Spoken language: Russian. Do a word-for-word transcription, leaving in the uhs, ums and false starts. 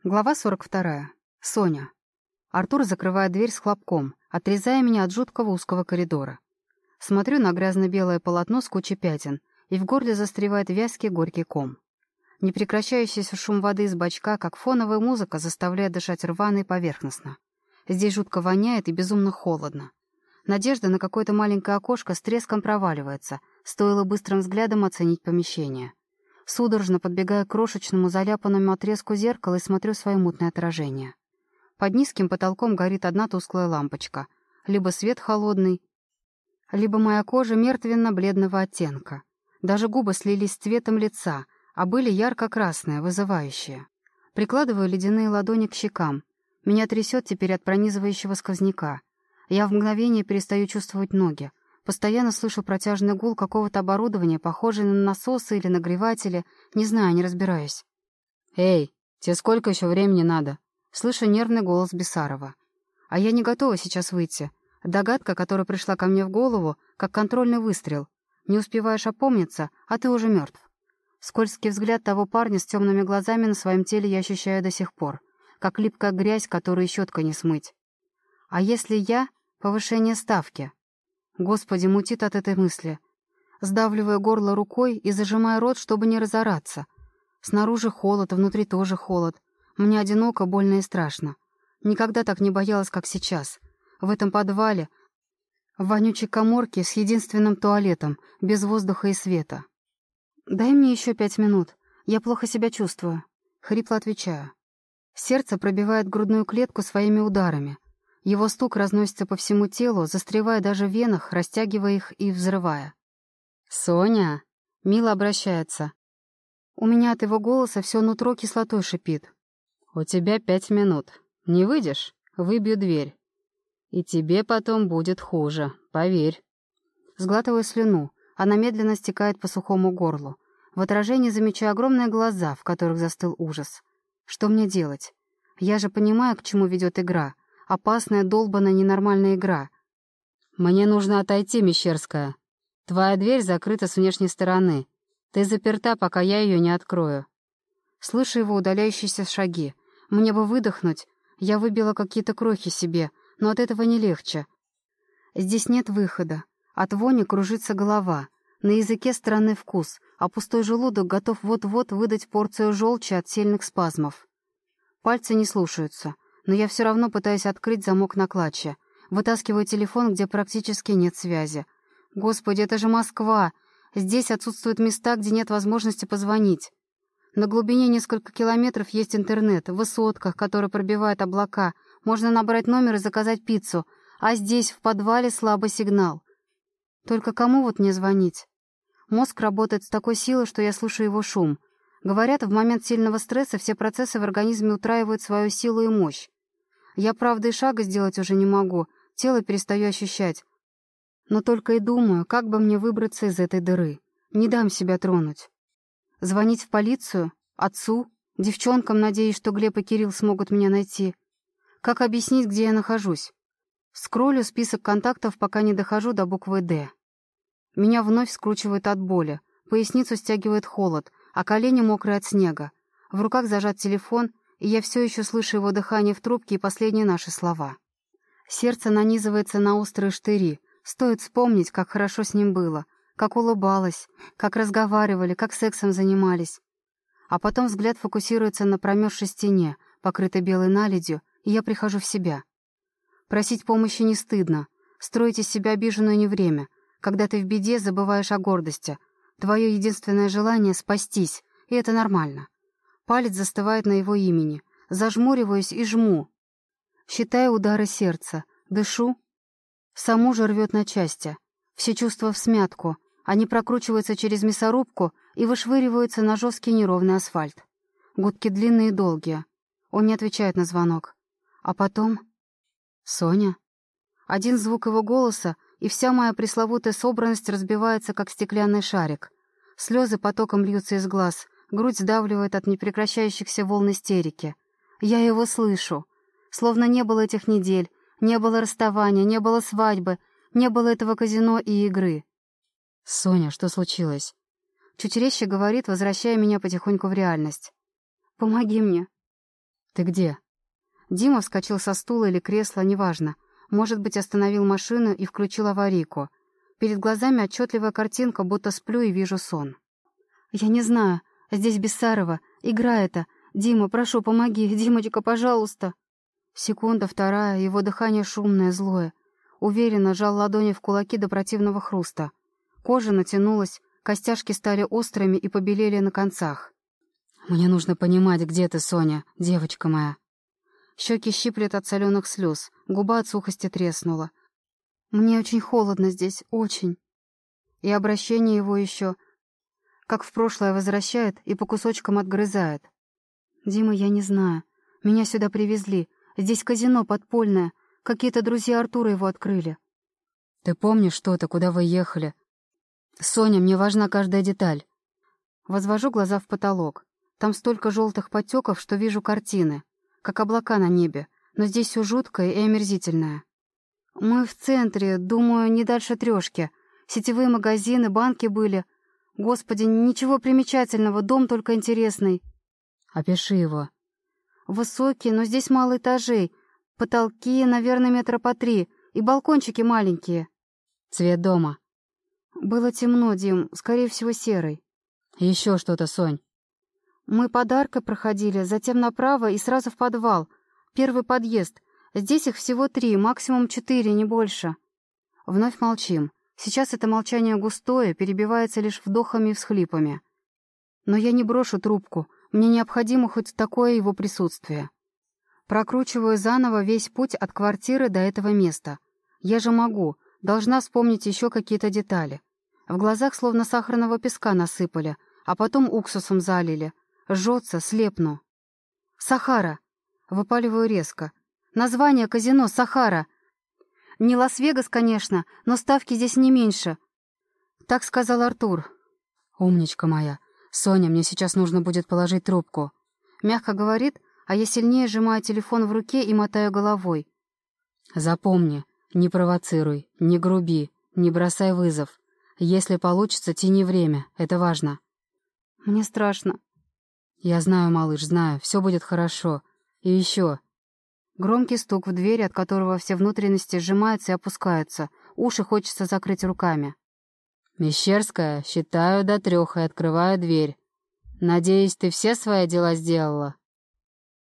Глава сорок вторая. Соня. Артур закрывает дверь с хлопком, отрезая меня от жуткого узкого коридора. Смотрю на грязно-белое полотно с кучей пятен, и в горле застревает вязкий горький ком. Непрекращающийся шум воды из бачка, как фоновая музыка, заставляет дышать рвано и поверхностно. Здесь жутко воняет и безумно холодно. Надежда на какое-то маленькое окошко с треском проваливается, стоило быстрым взглядом оценить помещение. Судорожно подбегаю к крошечному заляпанному отрезку зеркала и смотрю свое мутное отражение. Под низким потолком горит одна тусклая лампочка. Либо свет холодный, либо моя кожа мертвенно-бледного оттенка. Даже губы слились с цветом лица, а были ярко-красные, вызывающие. Прикладываю ледяные ладони к щекам. Меня трясет теперь от пронизывающего сквозняка. Я в мгновение перестаю чувствовать ноги. Постоянно слышу протяжный гул какого-то оборудования, похожее на насосы или нагреватели. Не знаю, не разбираюсь. «Эй, тебе сколько еще времени надо?» Слышу нервный голос Бесарова. А я не готова сейчас выйти. Догадка, которая пришла ко мне в голову, как контрольный выстрел. Не успеваешь опомниться, а ты уже мертв. Скользкий взгляд того парня с темными глазами на своем теле я ощущаю до сих пор, как липкая грязь, которую щеткой не смыть. А если я — повышение ставки? Господи, мутит от этой мысли. Сдавливая горло рукой и зажимая рот, чтобы не разораться. Снаружи холод, внутри тоже холод. Мне одиноко, больно и страшно. Никогда так не боялась, как сейчас. В этом подвале, в вонючей каморке с единственным туалетом, без воздуха и света. «Дай мне еще пять минут. Я плохо себя чувствую», — хрипло отвечаю. Сердце пробивает грудную клетку своими ударами. Его стук разносится по всему телу, застревая даже в венах, растягивая их и взрывая. «Соня!» — мило обращается. У меня от его голоса все нутро кислотой шипит. «У тебя пять минут. Не выйдешь? Выбью дверь. И тебе потом будет хуже, поверь». Сглатываю слюну, она медленно стекает по сухому горлу. В отражении замечаю огромные глаза, в которых застыл ужас. Что мне делать? Я же понимаю, к чему ведет игра. Опасная, долбаная, ненормальная игра. «Мне нужно отойти, Мещерская. Твоя дверь закрыта с внешней стороны. Ты заперта, пока я ее не открою». Слышу его удаляющиеся шаги. Мне бы выдохнуть. Я выбила какие-то крохи себе, но от этого не легче. Здесь нет выхода. От вони кружится голова. На языке странный вкус, а пустой желудок готов вот-вот выдать порцию желчи от сильных спазмов. Пальцы не слушаются, но я все равно пытаюсь открыть замок на клатче. Вытаскиваю телефон, где практически нет связи. Господи, это же Москва! Здесь отсутствуют места, где нет возможности позвонить. На глубине несколько километров есть интернет, в высотках, которые пробивают облака. Можно набрать номер и заказать пиццу, а здесь, в подвале, слабый сигнал. Только кому вот мне звонить? Мозг работает с такой силой, что я слышу его шум. Говорят, в момент сильного стресса все процессы в организме утраивают свою силу и мощь. Я, правда, и шага сделать уже не могу, тело перестаю ощущать. Но только и думаю, как бы мне выбраться из этой дыры. Не дам себя тронуть. Звонить в полицию? Отцу? Девчонкам, надеюсь, что Глеб и Кирилл смогут меня найти. Как объяснить, где я нахожусь? Скроллю список контактов, пока не дохожу до буквы «Д». Меня вновь скручивает от боли, поясницу стягивает холод, а колени мокрые от снега. В руках зажат телефон, и я все еще слышу его дыхание в трубке и последние наши слова. Сердце нанизывается на острые штыри. Стоит вспомнить, как хорошо с ним было, как улыбалась, как разговаривали, как сексом занимались. А потом взгляд фокусируется на промерзшей стене, покрытой белой наледью, и я прихожу в себя. Просить помощи не стыдно. Строить из себя обиженную не время. Когда ты в беде, забываешь о гордости. Твое единственное желание — спастись, и это нормально. Палец застывает на его имени. Зажмуриваюсь и жму. Считаю удары сердца. Дышу. Саму же рвет на части. Все чувства всмятку. Они прокручиваются через мясорубку и вышвыриваются на жесткий неровный асфальт. Гудки длинные и долгие. Он не отвечает на звонок. А потом... «Соня?» Один звук его голоса, и вся моя пресловутая собранность разбивается, как стеклянный шарик. Слезы потоком льются из глаз, грудь сдавливает от непрекращающихся волн истерики. Я его слышу. Словно не было этих недель, не было расставания, не было свадьбы, не было этого казино и игры. «Соня, что случилось?» Чуть резче говорит, возвращая меня потихоньку в реальность. «Помоги мне». «Ты где?» Дима вскочил со стула или кресла, неважно. Может быть, остановил машину и включил аварийку. Перед глазами отчетливая картинка, будто сплю и вижу сон. «Я не знаю. Здесь Бессарова. Игра это. Дима, прошу, помоги. Димочка, пожалуйста». Секунда, вторая, его дыхание шумное, злое. Уверенно жал ладони в кулаки до противного хруста. Кожа натянулась, костяшки стали острыми и побелели на концах. «Мне нужно понимать, где ты, Соня, девочка моя». Щеки щиплет от соленых слез, губа от сухости треснула. «Мне очень холодно здесь, очень». И обращение его еще, как в прошлое, возвращает и по кусочкам отгрызает. «Дима, я не знаю. Меня сюда привезли. Здесь казино подпольное. Какие-то друзья Артура его открыли». «Ты помнишь что-то, куда вы ехали?» «Соня, мне важна каждая деталь». Возвожу глаза в потолок. Там столько желтых подтеков, что вижу картины, как облака на небе, но здесь все жуткое и омерзительное. Мы в центре, думаю, не дальше трешки. Сетевые магазины, банки были. Господи, ничего примечательного, дом только интересный. Опиши его. Высокий, но здесь мало этажей. Потолки, наверное, метра по три, и балкончики маленькие. Цвет дома. Было темно, Дим, скорее всего, серый. Еще что-то, Сонь. Мы подаркой проходили, затем направо и сразу в подвал. Первый подъезд. Здесь их всего три, максимум четыре, не больше. Вновь молчим. Сейчас это молчание густое, перебивается лишь вдохами и всхлипами. Но я не брошу трубку. Мне необходимо хоть такое его присутствие. Прокручиваю заново весь путь от квартиры до этого места. Я же могу, должна вспомнить еще какие-то детали. В глазах словно сахарного песка насыпали, а потом уксусом залили. Жжется, слепну. «Сахара!» Выпаливаю резко. «Название казино «Сахара». Не Лас-Вегас, конечно, но ставки здесь не меньше. Так сказал Артур. «Умничка моя. Соня, мне сейчас нужно будет положить трубку». Мягко говорит, а я сильнее сжимаю телефон в руке и мотаю головой. «Запомни, не провоцируй, не груби, не бросай вызов. Если получится, тяни время, это важно». «Мне страшно». «Я знаю, малыш, знаю, все будет хорошо. И еще...» Громкий стук в дверь, от которого все внутренности сжимаются и опускаются. Уши хочется закрыть руками. «Мещерская, считаю до трех и открываю дверь. Надеюсь, ты все свои дела сделала?»